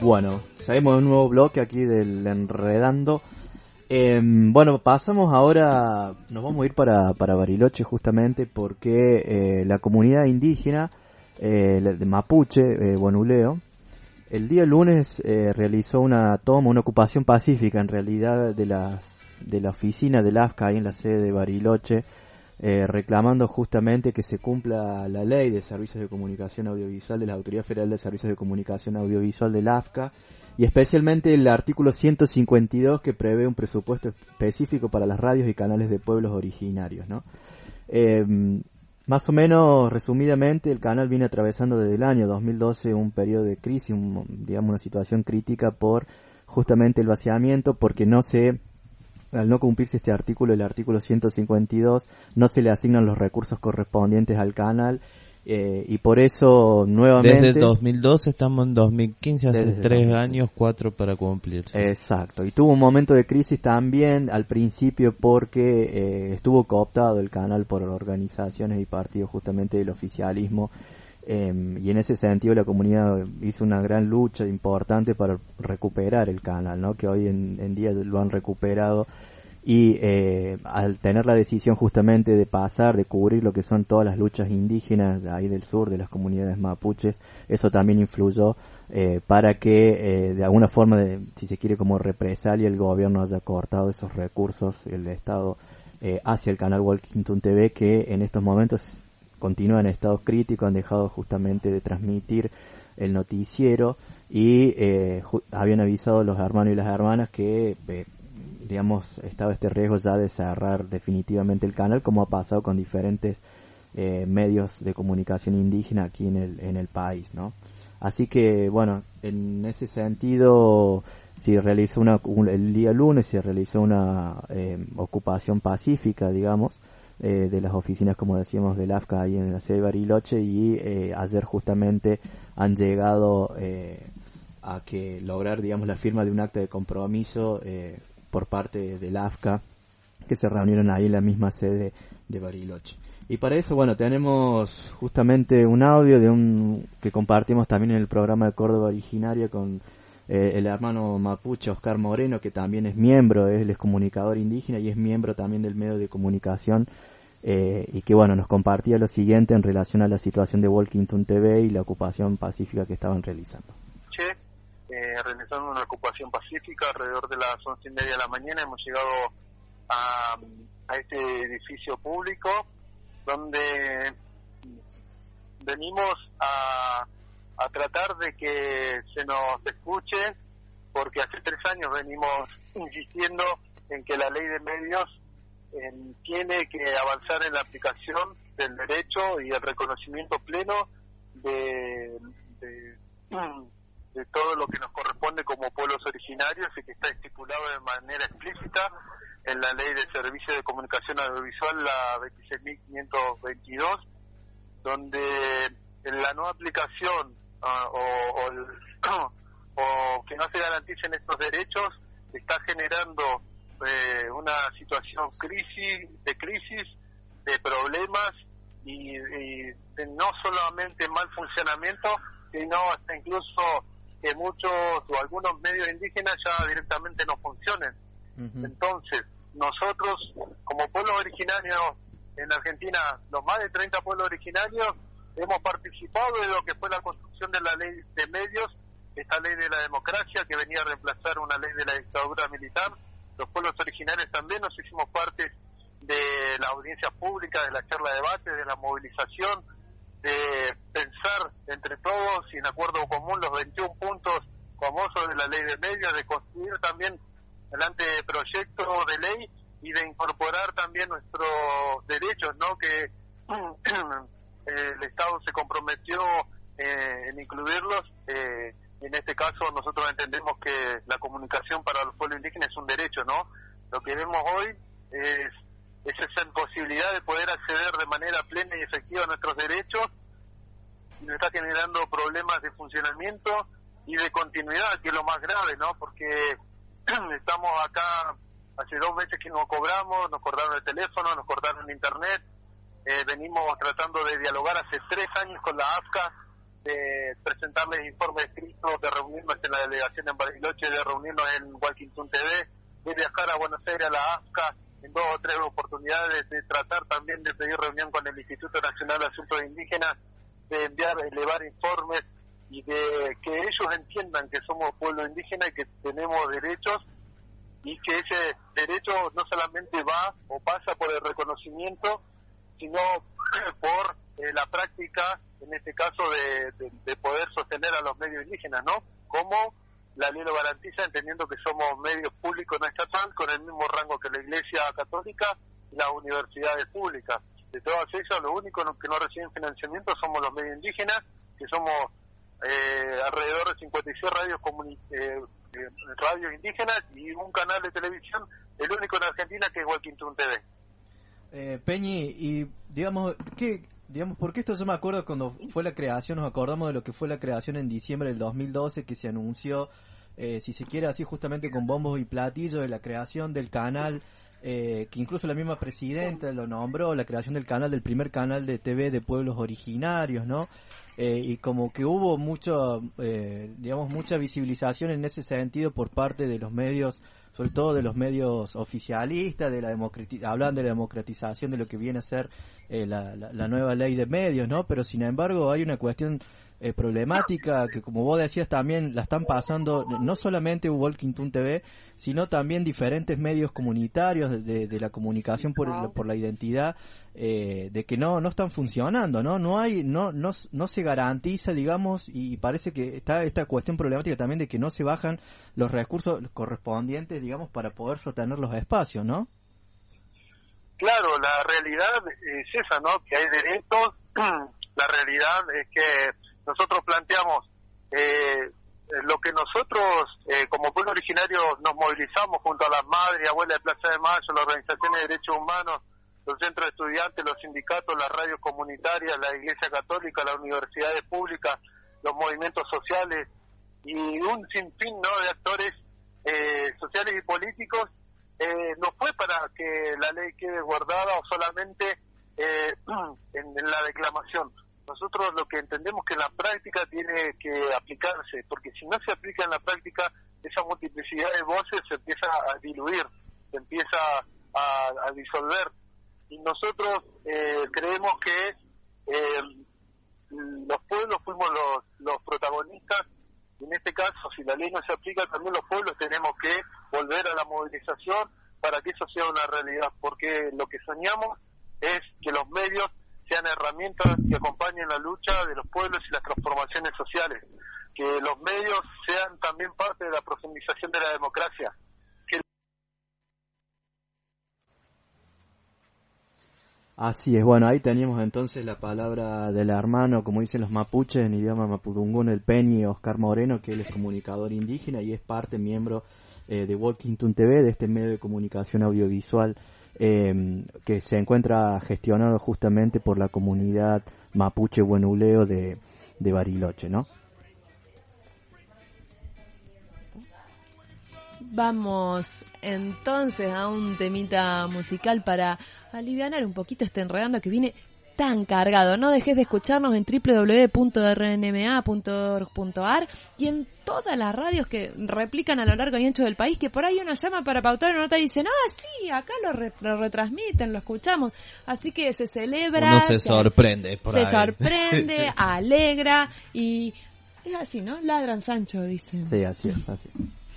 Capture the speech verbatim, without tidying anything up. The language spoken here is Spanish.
Bueno, seguimos en un nuevo bloque aquí del Enredando. Eh, bueno, pasamos ahora, nos vamos a ir para, para Bariloche justamente porque eh, la comunidad indígena eh, de Mapuche, eh, Guanuleo, el día lunes eh, realizó una toma, una ocupación pacífica en realidad de las de la oficina del A F C A ahí en la sede de Bariloche, eh, reclamando justamente que se cumpla la ley de servicios de comunicación audiovisual de la Autoridad Federal de Servicios de Comunicación Audiovisual del A F C A, y especialmente el artículo ciento cincuenta y dos que prevé un presupuesto específico para las radios y canales de pueblos originarios, ¿no? Eh, más o menos, resumidamente, el canal viene atravesando desde el año dos mil doce un periodo de crisis, un, digamos una situación crítica por justamente el vaciamiento, porque no se, al no cumplirse este artículo, el artículo ciento cincuenta y dos, no se le asignan los recursos correspondientes al canal. Eh, y por eso nuevamente desde dos mil doce estamos en dos mil quince, hace desde tres dos mil quince. años, cuatro para cumplirse. Exacto, y tuvo un momento de crisis también al principio porque eh, estuvo cooptado el canal por organizaciones y partidos justamente del oficialismo, eh, y en ese sentido la comunidad hizo una gran lucha importante para recuperar el canal, ¿no? Que hoy en, en día lo han recuperado. Y eh, al tener la decisión justamente de pasar, de cubrir lo que son todas las luchas indígenas de ahí del sur, de las comunidades mapuches, eso también influyó eh, para que eh, de alguna forma, de, si se quiere como represalia, el gobierno haya cortado esos recursos, el Estado, eh, hacia el canal Walkington T V, que en estos momentos continúa en estado crítico, han dejado justamente de transmitir el noticiero y eh, ju- habían avisado los hermanos y las hermanas que... Eh, digamos, estaba este riesgo ya de cerrar definitivamente el canal, como ha pasado con diferentes eh, medios de comunicación indígena aquí en el en el país, ¿no? Así que, bueno, en ese sentido, se realizó una, un, el día lunes se realizó una eh, ocupación pacífica, digamos, eh, de las oficinas, como decíamos, del A F C A ahí en la sede de Bariloche, y eh, ayer justamente han llegado eh, a que lograr, digamos, la firma de un acta de compromiso eh, por parte del A F C A, que se reunieron ahí en la misma sede de Bariloche. Y para eso, bueno, tenemos justamente un audio de un que compartimos también en el programa de Córdoba Originaria con eh, el hermano mapuche Oscar Moreno, que también es miembro, él es comunicador indígena y es miembro también del medio de comunicación, eh, y que, bueno, nos compartía lo siguiente en relación a la situación de Walkington T V y la ocupación pacífica que estaban realizando. Eh, realizando una ocupación pacífica alrededor de las once y media de la mañana. Hemos llegado a, a este edificio público donde venimos a, a tratar de que se nos escuche, porque hace tres años venimos insistiendo en que la ley de medios eh, tiene que avanzar en la aplicación del derecho y el reconocimiento pleno de, de de todo lo que nos corresponde como pueblos originarios y que está estipulado de manera explícita en la Ley de Servicios de Comunicación Audiovisual, la veintiséis mil quinientos veintidós, donde en la no aplicación uh, o, o, el, o que no se garanticen estos derechos está generando eh, una situación crisis de crisis, de problemas y, y de no solamente mal funcionamiento, sino hasta incluso que muchos o algunos medios indígenas ya directamente no funcionen. Uh-huh. Entonces, nosotros, como pueblos originarios en Argentina, los más de treinta pueblos originarios, hemos participado de lo que fue la construcción de la ley de medios, esta ley de la democracia que venía a reemplazar una ley de la dictadura militar. Los pueblos originarios también nos hicimos parte de la audiencia pública, de la charla de debate, de la movilización, de pensar entre todos y en acuerdo común los veintiún puntos famosos de la ley de medios, de construir también el anteproyecto de ley y de incorporar también nuestros derechos, ¿no? Que el Estado se comprometió eh, en incluirlos. Eh, en este caso nosotros entendemos que la comunicación para los pueblos indígenas es un derecho, ¿no? Lo que vemos hoy es es esa imposibilidad de poder acceder de manera plena y efectiva a nuestros derechos, y nos está generando problemas de funcionamiento y de continuidad, que es lo más grave, ¿no? Porque estamos acá hace dos meses que no cobramos, nos cortaron el teléfono, nos cortaron el internet, eh, venimos tratando de dialogar hace tres años con la A F C A de presentarles informes escritos, de reunirnos en la delegación en Bariloche, de reunirnos en Walkington T V, de viajar a Buenos Aires a la A F C A en dos o tres oportunidades, de tratar también de pedir reunión con el Instituto Nacional de Asuntos Indígenas, de enviar, elevar informes y de que ellos entiendan que somos pueblo indígena y que tenemos derechos, y que ese derecho no solamente va o pasa por el reconocimiento, sino por eh, la práctica, en este caso, de, de, de poder sostener a los medios indígenas, ¿no? Como la ley lo garantiza, entendiendo que somos medios públicos no estatal, con el mismo rango que la Iglesia Católica y las universidades públicas. De todas ellas, lo único que no reciben financiamiento somos los medios indígenas, que somos eh, alrededor de cincuenta y seis radios comuni- eh, eh, radios indígenas y un canal de televisión, el único en Argentina, que es Walkington T V. Eh, Peñi, y digamos, ¿qué, digamos, porque esto yo me acuerdo cuando fue la creación, nos acordamos de lo que fue la creación en diciembre del dos mil doce, que se anunció, eh, si se quiere así justamente con bombos y platillos, de la creación del canal, eh, que incluso la misma presidenta lo nombró, la creación del canal, del primer canal de T V de pueblos originarios, ¿no? Eh, y como que hubo mucho, eh, digamos, mucha visibilización en ese sentido por parte de los medios, sobre todo de los medios oficialistas, de la democrati- hablan de la democratización de lo que viene a ser eh, la, la, la nueva ley de medios, ¿no? Pero sin embargo hay una cuestión eh, problemática que, como vos decías, también la están pasando no solamente Walkington T V, sino también diferentes medios comunitarios de, de, de la comunicación por, el, por la identidad, eh, de que no no están funcionando, ¿no? No hay, no no no se garantiza, digamos, y parece que está esta cuestión problemática también de que no se bajan los recursos correspondientes, digamos, para poder sostener los espacios, ¿no? Claro, la realidad es esa, ¿no? Que hay derechos. La realidad es que nosotros planteamos eh, lo que nosotros, eh, como pueblo originario, nos movilizamos junto a las madres y abuelas de Plaza de Mayo, las organizaciones de derechos humanos, los centros de estudiantes, los sindicatos, las radios comunitarias, la Iglesia Católica, las universidades públicas, los movimientos sociales y un sinfín, ¿no?, de actores eh, sociales y políticos. Eh, no fue para que la ley quede guardada o solamente eh, en, en la declamación. Nosotros lo que entendemos que en la práctica tiene que aplicarse, porque si no se aplica en la práctica, esa multiplicidad de voces se empieza a diluir, se empieza a, a disolver. Y nosotros eh, creemos que eh, los pueblos fuimos los, los protagonistas. En este caso, si la ley no se aplica, también los pueblos tenemos que volver a la movilización para que eso sea una realidad, porque lo que soñamos es que los medios sean herramientas que acompañen la lucha de los pueblos y las transformaciones sociales, que los medios sean también parte de la profundización de la democracia. Que... Así es, bueno, ahí teníamos entonces la palabra del hermano, como dicen los mapuches en idioma mapudungún, el Peñi Oscar Moreno, que él es comunicador indígena y es parte, miembro eh, de Walkington T V, de este medio de comunicación audiovisual eh, que se encuentra gestionado justamente por la comunidad mapuche huenuleo de, de Bariloche, ¿no? Vamos entonces a un temita musical para alivianar un poquito este enredando que viene tan cargado. No dejes de escucharnos en doble u doble u doble u punto r n m a punto org punto a r y en todas las radios que replican a lo largo y ancho del país, que por ahí uno llama para pautar una nota y dicen, ah, sí, acá lo, re- lo retransmiten, lo escuchamos. Así que se celebra. Uno se, se sorprende por Se ahí. sorprende, alegra y es así, ¿no? Ladran Sancho, dicen. Sí, así es, así es.